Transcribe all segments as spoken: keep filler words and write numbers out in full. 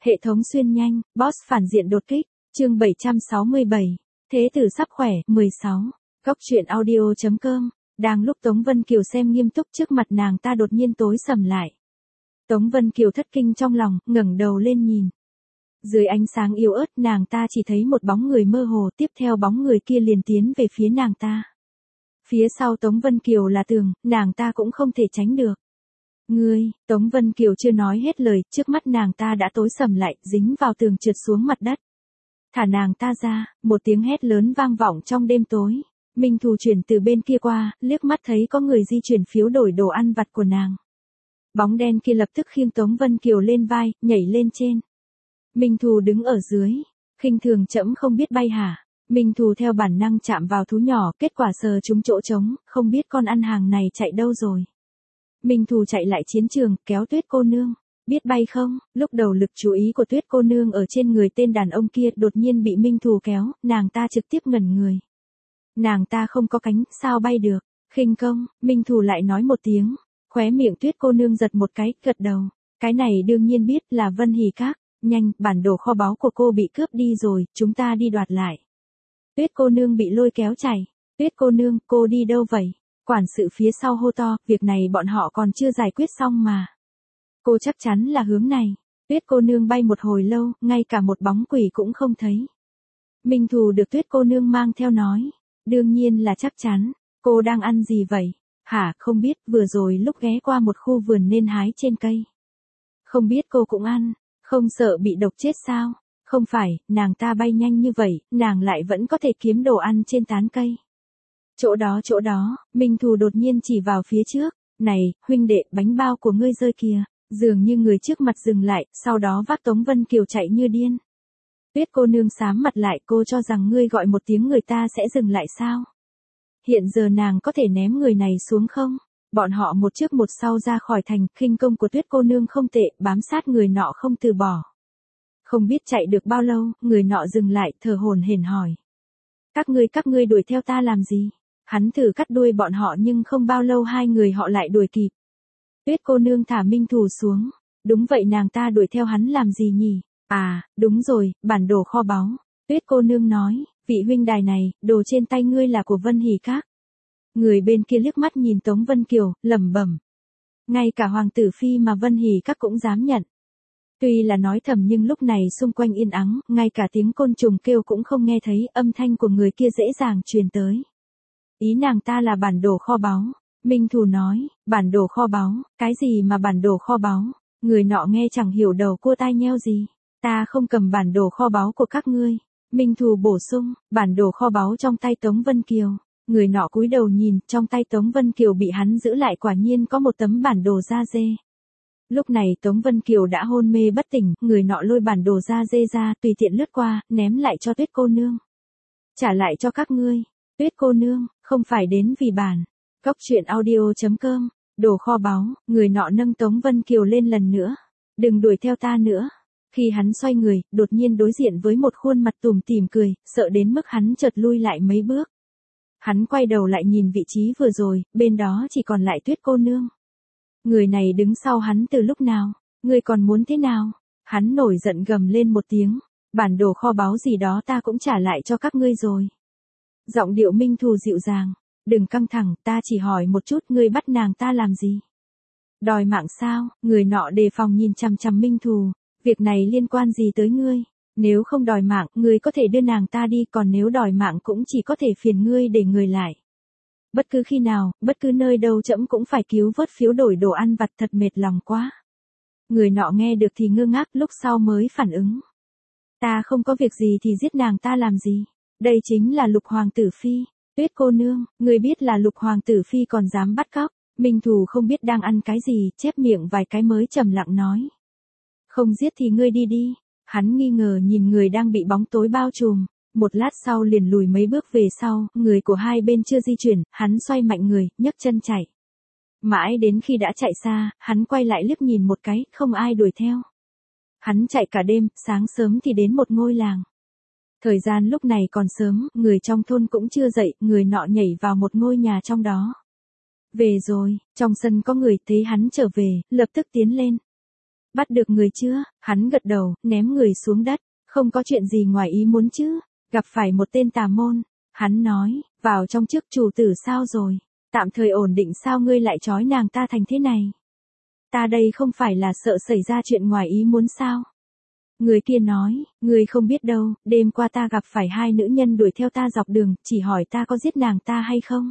Hệ thống xuyên nhanh, boss phản diện đột kích, chương bảy trăm sáu mươi bảy, thế tử sắp khỏe, mười sáu, góc truyện audio.com, đang lúc Tống Vân Kiều xem nghiêm túc trước mặt nàng ta đột nhiên tối sầm lại. Tống Vân Kiều thất kinh trong lòng, ngẩng đầu lên nhìn. Dưới ánh sáng yếu ớt nàng ta chỉ thấy một bóng người mơ hồ, tiếp theo bóng người kia liền tiến về phía nàng ta. Phía sau Tống Vân Kiều là tường, nàng ta cũng không thể tránh được. Ngươi, Tống Vân Kiều chưa nói hết lời, trước mắt nàng ta đã tối sầm lại, dính vào tường trượt xuống mặt đất. Thả nàng ta ra, một tiếng hét lớn vang vọng trong đêm tối. Minh Thù chuyển từ bên kia qua, liếc mắt thấy có người di chuyển phiếu đổi đồ ăn vặt của nàng. Bóng đen kia lập tức khiêng Tống Vân Kiều lên vai, nhảy lên trên. Minh Thù đứng ở dưới, khinh thường trẫm không biết bay hả? Minh Thù theo bản năng chạm vào thú nhỏ, kết quả sờ trúng chỗ trống, không biết con ăn hàng này chạy đâu rồi. Minh Thù chạy lại chiến trường, kéo Tuyết cô nương. Biết bay không? Lúc đầu lực chú ý của Tuyết cô nương ở trên người tên đàn ông kia, đột nhiên bị Minh Thù kéo, nàng ta trực tiếp ngẩn người. Nàng ta không có cánh, sao bay được? Khinh công, Minh Thù lại nói một tiếng. Khóe miệng Tuyết cô nương giật một cái, gật đầu. Cái này đương nhiên biết là Vân Hỷ Các. Nhanh, bản đồ kho báu của cô bị cướp đi rồi, chúng ta đi đoạt lại. Tuyết cô nương bị lôi kéo chạy. Tuyết cô nương, cô đi đâu vậy? Quản sự phía sau hô to, việc này bọn họ còn chưa giải quyết xong mà. Cô chắc chắn là hướng này. Tuyết cô nương bay một hồi lâu, ngay cả một bóng quỷ cũng không thấy. Minh Thù được Tuyết cô nương mang theo nói. Đương nhiên là chắc chắn. Cô đang ăn gì vậy? Hả, không biết, vừa rồi lúc ghé qua một khu vườn nên hái trên cây. Không biết cô cũng ăn. Không sợ bị độc chết sao? Không phải, nàng ta bay nhanh như vậy, nàng lại vẫn có thể kiếm đồ ăn trên tán cây. Chỗ đó chỗ đó, Minh Thù đột nhiên chỉ vào phía trước. Này, huynh đệ, bánh bao của ngươi rơi kìa. Dường như người trước mặt dừng lại, sau đó vác Tống Vân Kiều chạy như điên. Tuyết cô nương xám mặt lại, cô cho rằng ngươi gọi một tiếng người ta sẽ dừng lại sao? Hiện giờ nàng có thể ném người này xuống không? Bọn họ một trước một sau ra khỏi thành, khinh công của Tuyết cô nương không tệ, bám sát người nọ không từ bỏ. Không biết chạy được bao lâu, người nọ dừng lại, thở hổn hển hỏi. Các ngươi các ngươi đuổi theo ta làm gì? Hắn thử cắt đuôi bọn họ nhưng không bao lâu hai người họ lại đuổi kịp. Tuyết cô nương thả Minh Thù xuống. Đúng vậy, nàng ta đuổi theo hắn làm gì nhỉ? À, đúng rồi, bản đồ kho báu. Tuyết cô nương nói, vị huynh đài này, đồ trên tay ngươi là của Vân Hỷ Các. Người bên kia liếc mắt nhìn Tống Vân Kiều, lẩm bẩm. Ngay cả hoàng tử phi mà Vân Hỷ Các cũng dám nhận. Tuy là nói thầm nhưng lúc này xung quanh yên ắng, ngay cả tiếng côn trùng kêu cũng không nghe thấy, âm thanh của người kia dễ dàng truyền tới. Ý nàng ta là bản đồ kho báu. Minh Thù nói, bản đồ kho báu, cái gì mà bản đồ kho báu? Người nọ nghe chẳng hiểu đầu cua tai nheo gì. Ta không cầm bản đồ kho báu của các ngươi. Minh Thù bổ sung, bản đồ kho báu trong tay Tống Vân Kiều. Người nọ cúi đầu nhìn, trong tay Tống Vân Kiều bị hắn giữ lại, quả nhiên có một tấm bản đồ da dê. Lúc này Tống Vân Kiều đã hôn mê bất tỉnh, người nọ lôi bản đồ da dê ra, tùy tiện lướt qua, ném lại cho Tuyết cô nương. Trả lại cho các ngươi. Tuyết cô nương, không phải đến vì bản. Góc truyện audio.com, đồ kho báu, người nọ nâng Tống Vân Kiều lên lần nữa. Đừng đuổi theo ta nữa. Khi hắn xoay người, đột nhiên đối diện với một khuôn mặt tủm tỉm cười, sợ đến mức hắn chợt lui lại mấy bước. Hắn quay đầu lại nhìn vị trí vừa rồi, bên đó chỉ còn lại Tuyết cô nương. Người này đứng sau hắn từ lúc nào? Ngươi còn muốn thế nào? Hắn nổi giận gầm lên một tiếng. Bản đồ kho báu gì đó ta cũng trả lại cho các ngươi rồi. Giọng điệu Minh Thù dịu dàng. Đừng căng thẳng, ta chỉ hỏi một chút, ngươi bắt nàng ta làm gì? Đòi mạng sao? Người nọ đề phòng nhìn chằm chằm Minh Thù. Việc này liên quan gì tới ngươi? Nếu không đòi mạng, ngươi có thể đưa nàng ta đi, còn nếu đòi mạng cũng chỉ có thể phiền ngươi để người lại. Bất cứ khi nào, bất cứ nơi đâu trẫm cũng phải cứu vớt phiếu đổi đồ ăn vặt, thật mệt lòng quá. Người nọ nghe được thì ngơ ngác, lúc sau mới phản ứng. Ta không có việc gì thì giết nàng ta làm gì? Đây chính là Lục hoàng tử phi. Tuyết cô nương, ngươi biết là Lục hoàng tử phi còn dám bắt cóc. Minh Thù không biết đang ăn cái gì, chép miệng vài cái mới trầm lặng nói. Không giết thì ngươi đi đi. Hắn nghi ngờ nhìn người đang bị bóng tối bao trùm. Một lát sau liền lùi mấy bước về sau, người của hai bên chưa di chuyển, hắn xoay mạnh người, nhấc chân chạy. Mãi đến khi đã chạy xa, hắn quay lại liếc nhìn một cái, không ai đuổi theo. Hắn chạy cả đêm, sáng sớm thì đến một ngôi làng. Thời gian lúc này còn sớm, người trong thôn cũng chưa dậy, người nọ nhảy vào một ngôi nhà trong đó. Về rồi, trong sân có người thấy hắn trở về, lập tức tiến lên. Bắt được người chưa? Hắn gật đầu, ném người xuống đất. Không có chuyện gì ngoài ý muốn chứ. Gặp phải một tên tà môn. Hắn nói, vào trong trước chủ tử sao rồi? Tạm thời ổn định sao ngươi lại trói nàng ta thành thế này? Ta đây không phải là sợ xảy ra chuyện ngoài ý muốn sao? Người kia nói, ngươi không biết đâu, đêm qua ta gặp phải hai nữ nhân đuổi theo ta dọc đường, chỉ hỏi ta có giết nàng ta hay không?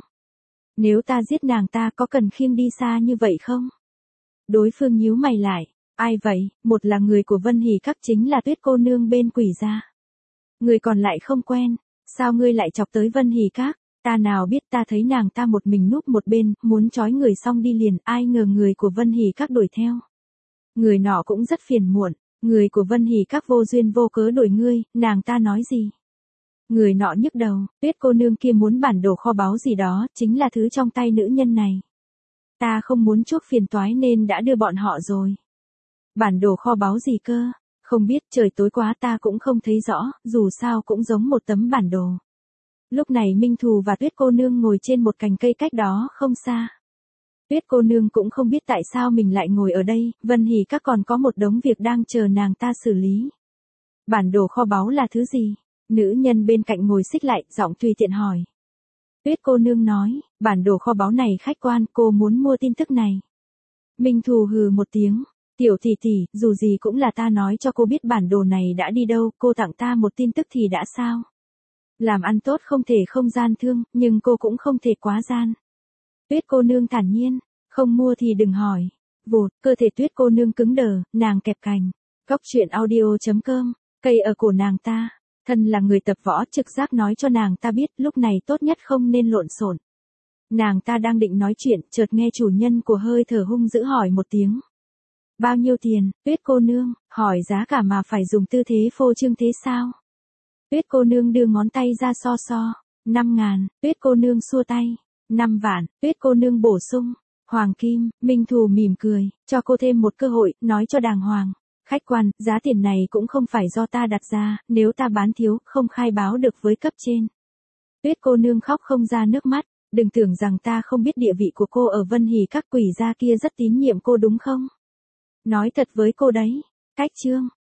Nếu ta giết nàng ta có cần khiêng đi xa như vậy không? Đối phương nhíu mày lại, ai vậy? Một là người của Vân Hỷ Các, chính là Tuyết cô nương bên Quỷ gia. Người còn lại không quen, sao ngươi lại chọc tới Vân Hỷ Các? Ta nào biết, ta thấy nàng ta một mình núp một bên, muốn trói người xong đi liền, ai ngờ người của Vân Hỷ Các đuổi theo. Người nọ cũng rất phiền muộn, người của Vân Hỷ Các vô duyên vô cớ đuổi ngươi, nàng ta nói gì? Người nọ nhức đầu, Tuyết cô nương kia muốn bản đồ kho báu gì đó, chính là thứ trong tay nữ nhân này. Ta không muốn chuốc phiền toái nên đã đưa bọn họ rồi. Bản đồ kho báu gì cơ? Không biết, trời tối quá ta cũng không thấy rõ, dù sao cũng giống một tấm bản đồ. Lúc này Minh Thù và Tuyết cô nương ngồi trên một cành cây cách đó không xa. Tuyết cô nương cũng không biết tại sao mình lại ngồi ở đây, Vân Hỷ Các còn có một đống việc đang chờ nàng ta xử lý. Bản đồ kho báu là thứ gì? Nữ nhân bên cạnh ngồi xích lại, giọng tùy tiện hỏi. Tuyết cô nương nói, bản đồ kho báu này khách quan, cô muốn mua tin tức này. Minh Thù hừ một tiếng, tiểu tỷ tỷ, dù gì cũng là ta nói cho cô biết bản đồ này đã đi đâu, cô tặng ta một tin tức thì đã sao? Làm ăn tốt không thể không gian thương, nhưng cô cũng không thể quá gian. Tuyết cô nương thản nhiên, không mua thì đừng hỏi. Vụt, cơ thể Tuyết cô nương cứng đờ, nàng kẹp cành. Góc truyện audio chấm com, cây ở cổ nàng ta. Thân là người tập võ, trực giác nói cho nàng ta biết lúc này tốt nhất không nên lộn xộn. Nàng ta đang định nói chuyện, chợt nghe chủ nhân của hơi thở hung dữ hỏi một tiếng. Bao nhiêu tiền? Tuyết cô nương, hỏi giá cả mà phải dùng tư thế phô trương thế sao? Tuyết cô nương đưa ngón tay ra so so. Năm ngàn, Tuyết cô nương xua tay. Năm vạn, Tuyết cô nương bổ sung. Hoàng kim, Minh Thù mỉm cười, cho cô thêm một cơ hội, nói cho đàng hoàng. Khách quan, giá tiền này cũng không phải do ta đặt ra, nếu ta bán thiếu, không khai báo được với cấp trên. Tuyết cô nương khóc không ra nước mắt, đừng tưởng rằng ta không biết địa vị của cô ở Vân Hỷ Các, Quỷ gia kia rất tín nhiệm cô đúng không? Nói thật với cô đấy. Cách chương.